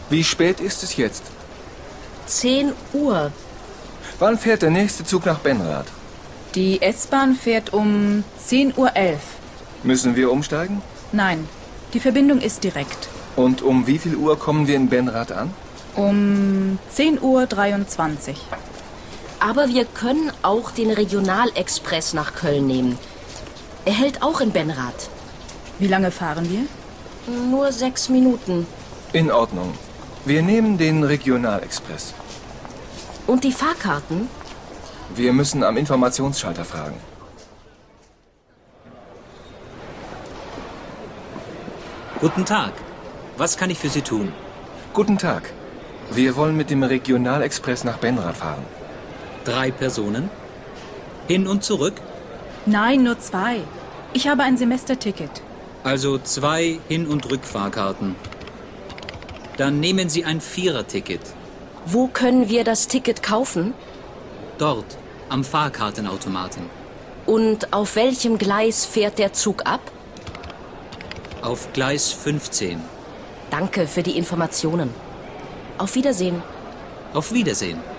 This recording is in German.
Wie spät ist es jetzt? 10 Uhr. Wann fährt der nächste Zug nach Benrath? Die S-Bahn fährt um 10:11 Uhr. Müssen wir umsteigen? Nein, die Verbindung ist direkt. Und um wie viel Uhr kommen wir in Benrath an? Um 10:23 Uhr. Aber wir können auch den Regionalexpress nach Köln nehmen. Er hält auch in Benrath. Wie lange fahren wir? Nur 6 Minuten. In Ordnung. Wir nehmen den Regionalexpress. Und die Fahrkarten? Wir müssen am Informationsschalter fragen. Guten Tag. Was kann ich für Sie tun? Guten Tag. Wir wollen mit dem Regionalexpress nach Benrath fahren. 3 Personen? Hin und zurück? Nein, nur 2. Ich habe ein Semesterticket. Also 2 Hin- und Rückfahrkarten. Dann nehmen Sie ein 4er-Ticket. Wo können wir das Ticket kaufen? Dort, am Fahrkartenautomaten. Und auf welchem Gleis fährt der Zug ab? Auf Gleis 15. Danke für die Informationen. Auf Wiedersehen. Auf Wiedersehen.